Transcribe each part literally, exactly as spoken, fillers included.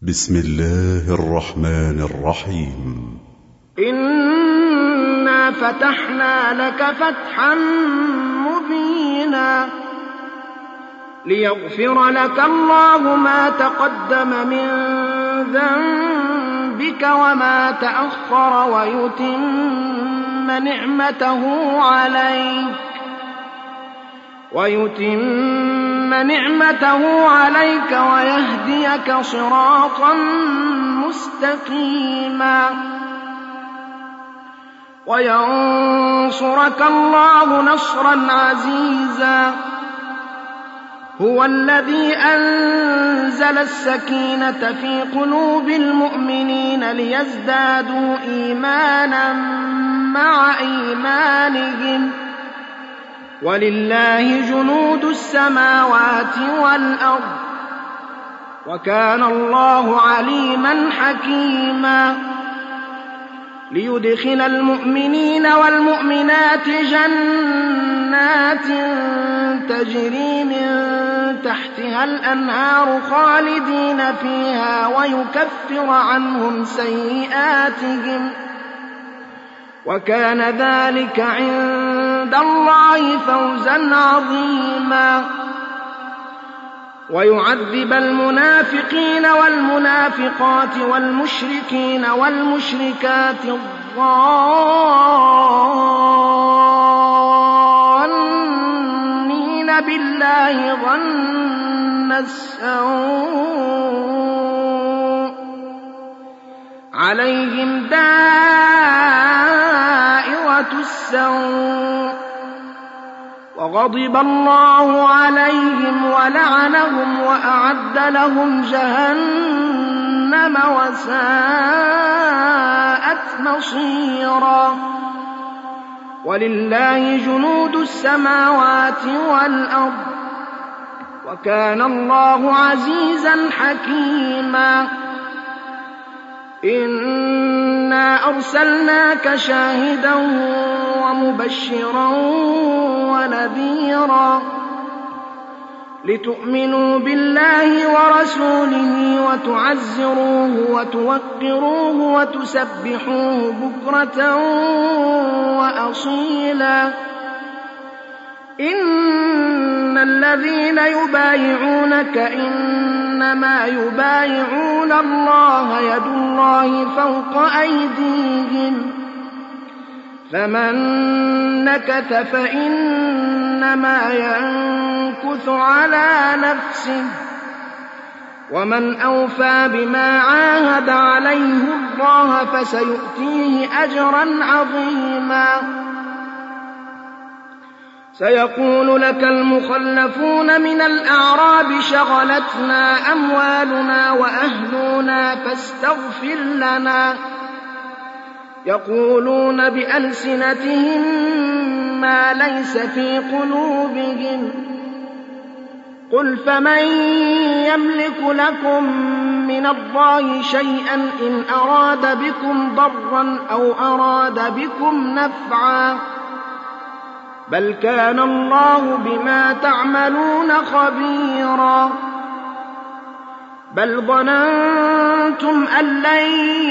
بسم الله الرحمن الرحيم. إنا فتحنا لك فتحا مبينا ليغفر لك الله ما تقدم من ذنبك وما تأخر ويتم نعمته عليك ويتم نعمته عليك ويهديك صراطا مستقيما وينصرك الله نصرا عزيزا. هو الذي أنزل السكينة في قلوب المؤمنين ليزدادوا إيمانا مع إيمانهم ولله جنود السماوات والأرض وكان الله عليما حكيما. ليدخل المؤمنين والمؤمنات جنات تجري من تحتها الأنهار خالدين فيها ويكفر عنهم سيئاتهم وكان ذلك عند الله فوزا عظيما. ويعذب المنافقين والمنافقات والمشركين والمشركات الظانين بالله ظن السوء عليهم دائرة السوء وغضب الله عليهم ولعنهم وأعد لهم جهنم وساءت مصيرا. ولله جنود السماوات والأرض وكان الله عزيزا حكيما. إنا أرسلناك شاهدا ومبشرا ونذيرا لتؤمنوا بالله ورسوله وتعزروه وتوقروه وتسبحوه بكرة وأصيلا. إن الذين يبايعونك إنما يبايعون الله يد الله فوق أيديهم فمن نكث فإنما ينكث على نفسه ومن أوفى بما عاهد عليه الله فسيؤتيه أجرا عظيما. سيقول لك المخلفون من الأعراب شغلتنا أموالنا وأهلنا فاستغفر لنا يقولون بألسنتهم ما ليس في قلوبهم قل فمن يملك لكم من الله شيئا إن أراد بكم ضرا أو أراد بكم نفعا بل كان الله بما تعملون خبيرا. بل ظننتم أن لن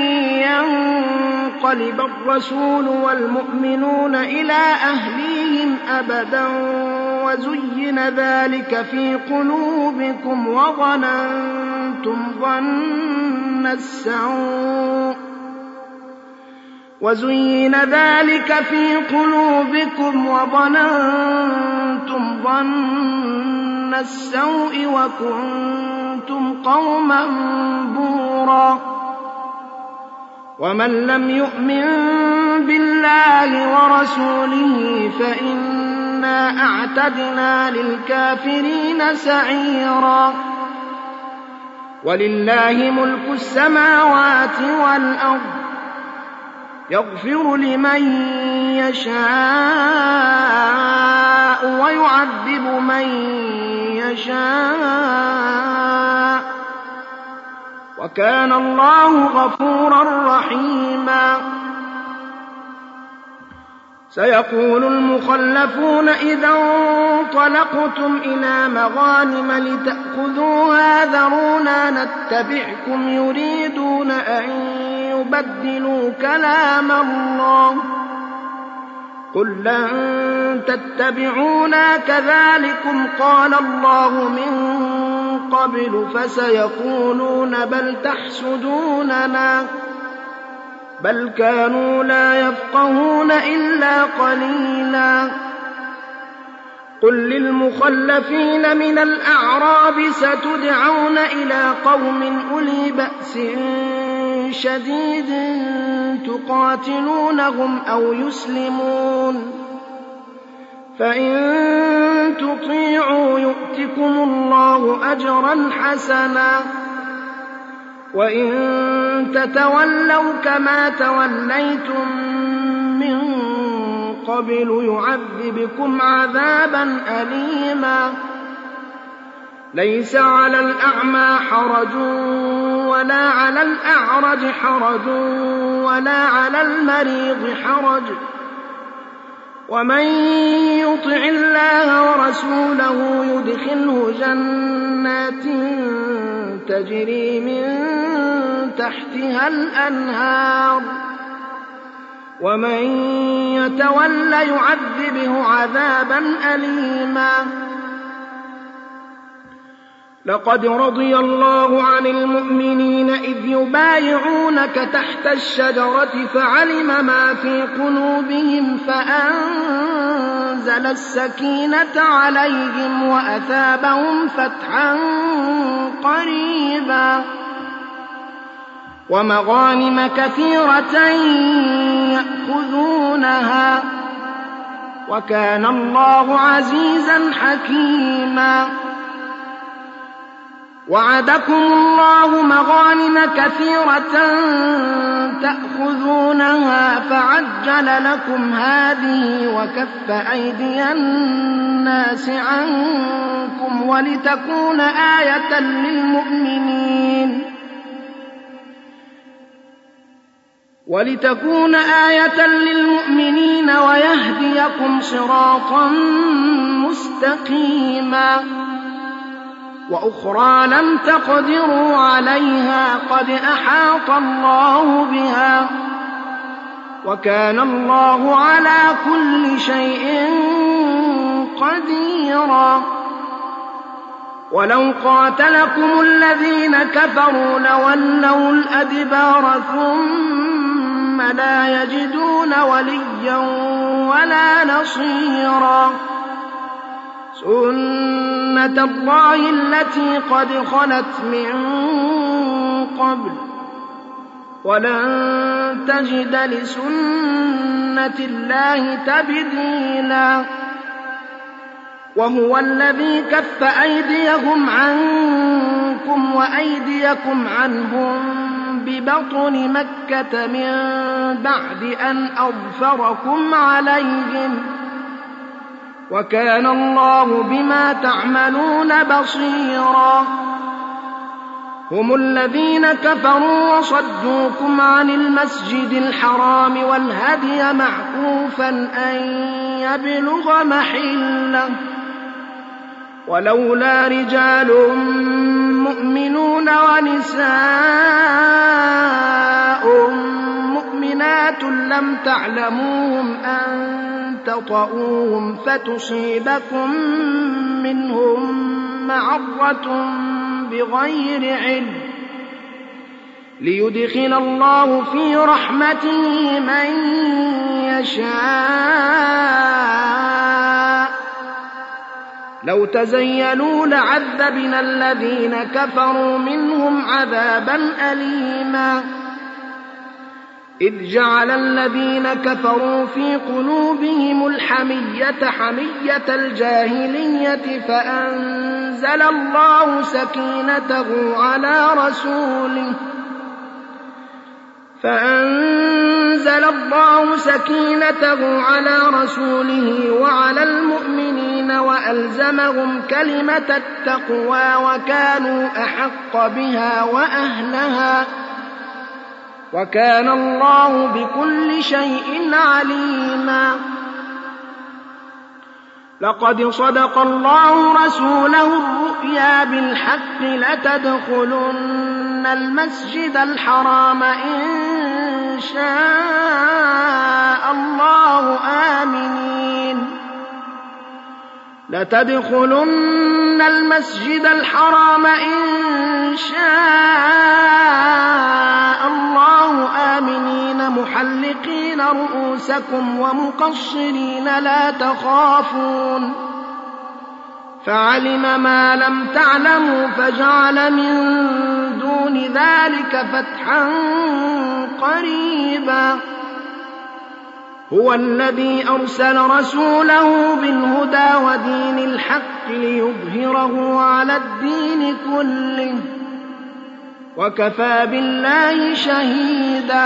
ينقلب الرسول والمؤمنون إلى أهليهم أبدا وزين ذلك في قلوبكم وظننتم ظن السوء وزين ذلك في قلوبكم وظننتم ظن السوء وكنتم قوما بورا. ومن لم يؤمن بالله ورسوله فإنا أعتدنا للكافرين سعيرا. ولله ملك السماوات والأرض يغفر لمن يشاء ويعذب من يشاء وكان الله غفورا رحيما. سيقول المخلفون إذا انطلقتم إلى مغانم لتأخذوها ذرونا نتبعكم يريدون أن يبدلوا كلام الله قل لن تتبعونا كذلكم قال الله من قبل فسيقولون بل تحسدوننا بل كانوا لا يفقهون إلا قليلا قل للمخلفين من الأعراب ستدعون إلى قوم أولي بأس شديد تقاتلونهم أو يسلمون فإن تطيعوا يؤتكم الله أجرا حسنا وإن تتولوا كما توليتم من قبل يعذبكم عذابا أليما ليس على الأعمى حرج ولا على الأعرج حرج ولا على المريض حرج ومن يطع الله ورسوله يدخله جنات تجري من تحتها الأنهار ومن يتول يعذبه عذابا أليما لقد رضي الله عن المؤمنين إذ يبايعونك تحت الشجرة فعلم ما في قلوبهم فأنزل السكينة عليهم وأثابهم فتحا قريبا ومغانم كثيرة يأخذونها وكان الله عزيزا حكيما وعدكم الله مغانم كثيرة تأخذونها فعجل لكم هذه وكف أيدي الناس عنكم ولتكون آية للمؤمنين ولتكون آية للمؤمنين ويهديكم صراطا مستقيما وأخرى لم تقدروا عليها قد أحاط الله بها وكان الله على كل شيء قديرا ولو قاتلكم الذين كفروا لولوا الأدبار ثم لا يجدون وليا ولا نصيرا سنة الله التي قد خلت من قبل ولن تجد لسنة الله تبديلا وهو الذي كف أيديهم عنكم وأيديكم عنهم ببطن مكة من بعد أن أظفركم عليهم وكان الله بما تعملون بصيرا هم الذين كفروا وصدوكم عن المسجد الحرام والهدي معكوفا أن يبلغ محله ولولا رجال مؤمنون ونساء مؤمنات لم تعلموهم أن تطؤوهم فتصيبكم منهم معرة بغير علم ليدخل الله في رحمته من يشاء لو تزيلوا لعذبنا الذين كفروا منهم عذابا أليما إذ جعل الذين كفروا في قلوبهم الحمية حمية الجاهلية فأنزل الله سكينته على رسوله فأنزل الله سكينته على رسوله وعلى المؤمنين وألزمهم كلمة التقوى وكانوا أحق بها وأهلها وكان الله بكل شيء عليما لقد صدق الله رسوله الرؤيا بالحق لتدخلن المسجد الحرام إن شاء الله آمنين لتدخلن المسجد الحرام إن شاء الله آمنين محلقين رؤوسكم ومقصرين لا تخافون فعلم ما لم تعلموا فجعل من دون ذلك فتحا قريبا هو الذي أرسل رسوله بالهدى ودين الحق ليظهره على الدين كله وكفى بالله شهيدا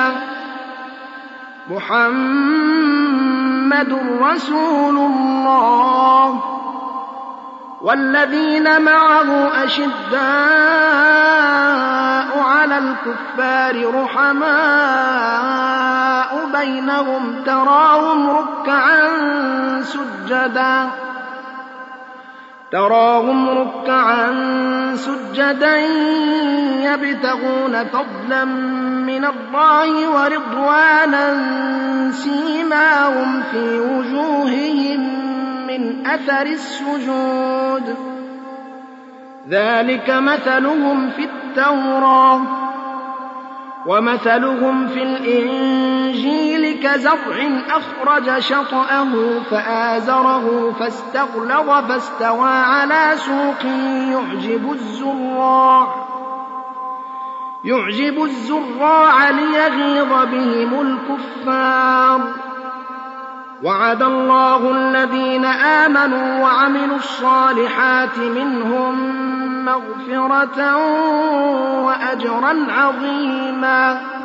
محمد رسول الله والذين معه أشداء على الكفار رحماء بينهم تراهم ركعا سجدا تراهم ركعا سجدا يبتغون فضلا من الله ورضوانا سيماهم في وجوههم من أثر السجود ذلك مثلهم في التوراة ومثلهم في الإنجيل كزرع أخرج شطأه فآزره فاستغلظ فاستوى على سوقه يعجب الزراع يعجب الزراع ليغيظ بهم الكفار وعد الله الذين آمنوا وعملوا الصالحات منهم مغفرة وأجرا عظيما